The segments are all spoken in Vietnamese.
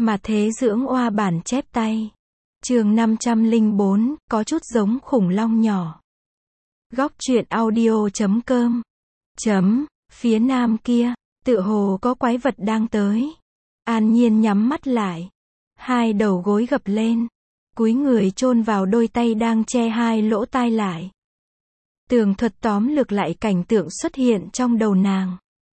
Mà thế dưỡng oa bản chép tay. Chương 504, có chút giống khủng long nhỏ. Góc truyện audio.com. Phía nam kia, tựa hồ có quái vật đang tới. An Nhiên nhắm mắt lại. Hai đầu gối gập lên. Cúi người chôn vào đôi tay đang che hai lỗ tai lại. Tường thuật tóm lược lại cảnh tượng xuất hiện trong đầu nàng.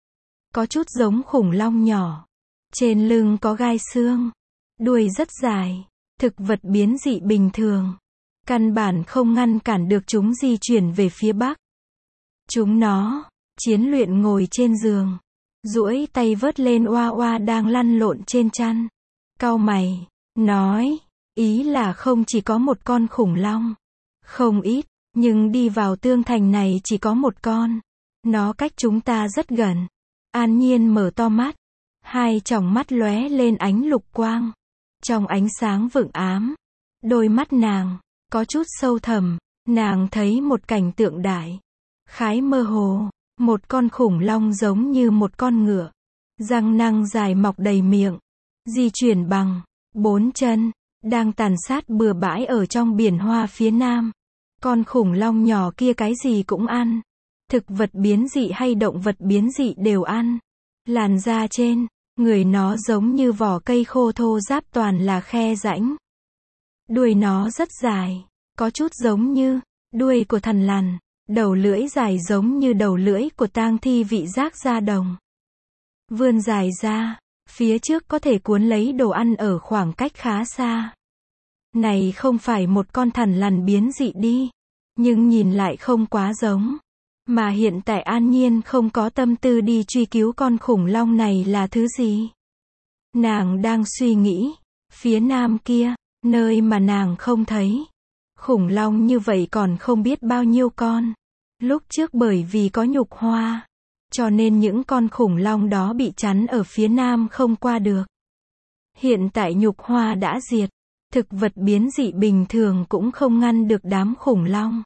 Có chút giống khủng long nhỏ. Trên lưng có gai xương. Đuôi rất dài. Thực vật biến dị bình thường. Căn bản không ngăn cản được chúng di chuyển về phía bắc. Chúng nó, Chiến Luyện ngồi trên giường. Duỗi tay vớt lên oa oa đang lăn lộn trên chăn. Cau mày, nói, ý là không chỉ có một con khủng long. Không ít, nhưng đi vào tương thành này chỉ có một con. Nó cách chúng ta rất gần. An Nhiên mở to mắt. Hai tròng mắt lóe lên ánh lục quang. Trong ánh sáng vượng ám, đôi mắt nàng có chút sâu thẳm, nàng thấy một cảnh tượng đại khái mơ hồ, một con khủng long giống như một con ngựa, răng nanh dài mọc đầy miệng, di chuyển bằng 4 chân, đang tàn sát bừa bãi ở trong biển hoa phía nam. Con khủng long nhỏ kia cái gì cũng ăn, thực vật biến dị hay động vật biến dị đều ăn. Làn da trên người nó giống như vỏ cây khô thô ráp toàn là khe rãnh. Đuôi nó rất dài, có chút giống như đuôi của thằn lằn, đầu lưỡi dài giống như đầu lưỡi của tang thi vị giác da đồng. Vươn dài ra, phía trước có thể cuốn lấy đồ ăn ở khoảng cách khá xa. Này không phải một con thằn lằn biến dị đi, nhưng nhìn lại không quá giống. Mà hiện tại An Nhiên không có tâm tư đi truy cứu con khủng long này là thứ gì. Nàng đang suy nghĩ, phía nam kia, nơi mà nàng không thấy. Khủng long như vậy còn không biết bao nhiêu con. Lúc trước bởi vì có nhục hoa, cho nên những con khủng long đó bị chắn ở phía nam không qua được. Hiện tại nhục hoa đã diệt, thực vật biến dị bình thường cũng không ngăn được đám khủng long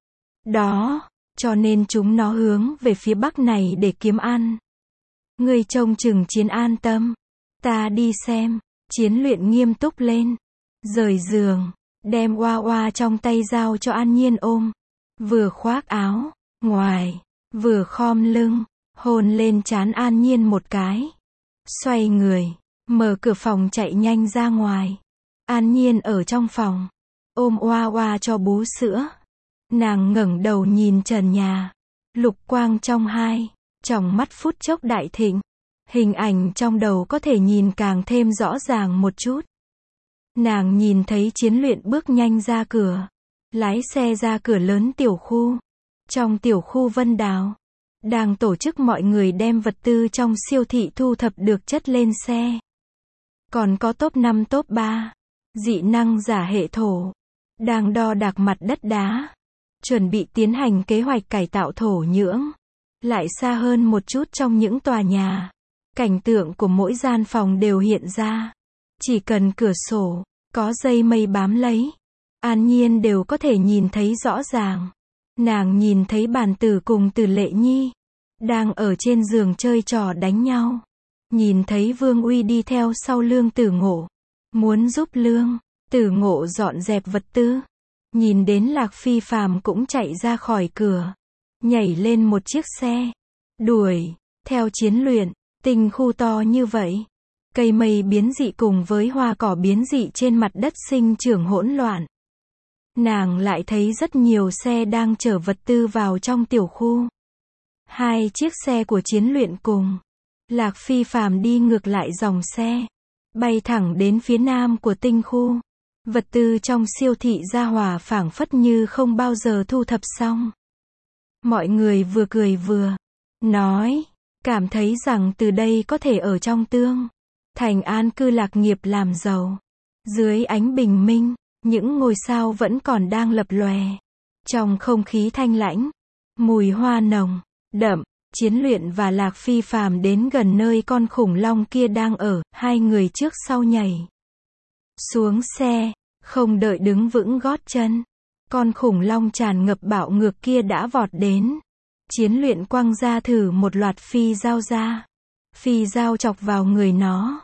đó. Cho nên chúng nó hướng về phía bắc này để kiếm ăn. Ngươi trông chừng Chiến an tâm. Ta đi xem. Chiến Luyện nghiêm túc lên. Rời giường. Đem oa oa trong tay giao cho An Nhiên ôm. Vừa khoác áo ngoài. Vừa khom lưng. Hôn lên trán An Nhiên một cái. Xoay người. Mở cửa phòng chạy nhanh ra ngoài. An Nhiên ở trong phòng. Ôm oa oa cho bú sữa. Nàng ngẩng đầu nhìn trần nhà. Lục quang trong hai tròng mắt phút chốc đại thịnh. Hình ảnh trong đầu có thể nhìn càng thêm rõ ràng một chút. Nàng nhìn thấy Chiến Luyện bước nhanh ra cửa. Lái xe ra cửa lớn tiểu khu. Trong tiểu khu Vân Đào, đang tổ chức mọi người đem vật tư trong siêu thị thu thập được chất lên xe. Còn có top 5 top 3. Dị năng giả hệ thổ. Đang đo đạc mặt đất đá. Chuẩn bị tiến hành kế hoạch cải tạo thổ nhưỡng. Lại xa hơn một chút trong những tòa nhà. Cảnh tượng của mỗi gian phòng đều hiện ra. Chỉ cần cửa sổ có dây mây bám lấy, An Nhiên đều có thể nhìn thấy rõ ràng. Nàng nhìn thấy Bàn Tử cùng Từ Lệ Nhi đang ở trên giường chơi trò đánh nhau. Nhìn thấy Vương Uy đi theo sau Lương Tử Ngộ, muốn giúp Lương Tử Ngộ dọn dẹp vật tư. Nhìn đến Lạc Phi Phàm cũng chạy ra khỏi cửa, nhảy lên một chiếc xe, đuổi theo Chiến Luyện. Tinh khu to như vậy, cây mây biến dị cùng với hoa cỏ biến dị trên mặt đất sinh trưởng hỗn loạn. Nàng lại thấy rất nhiều xe đang chở vật tư vào trong tiểu khu. Hai chiếc xe của Chiến Luyện cùng Lạc Phi Phàm đi ngược lại dòng xe, bay thẳng đến phía nam của tinh khu. Vật tư trong siêu thị Gia Hòa phảng phất như không bao giờ thu thập xong. Mọi người vừa cười vừa nói, cảm thấy rằng từ đây có thể ở trong tương thành an cư lạc nghiệp làm giàu. Dưới ánh bình minh, những ngôi sao vẫn còn đang lập lòe. Trong không khí thanh lãnh, mùi hoa nồng đậm, Chiến Luyện và Lạc Phi Phàm đến gần nơi con khủng long kia đang ở. Hai người trước sau nhảy xuống xe, không đợi đứng vững gót chân, con khủng long tràn ngập bạo ngược kia đã vọt đến. Chiến Luyện quăng ra thử một loạt phi dao ra. Phi dao chọc vào người nó.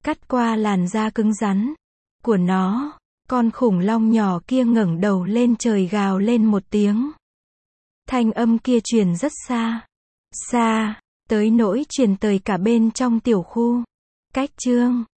cắt qua làn da cứng rắn của nó. Con khủng long nhỏ kia ngẩng đầu lên trời gào lên một tiếng. Thanh âm kia truyền rất xa. Xa, tới nỗi truyền tới cả bên trong tiểu khu. Cách chương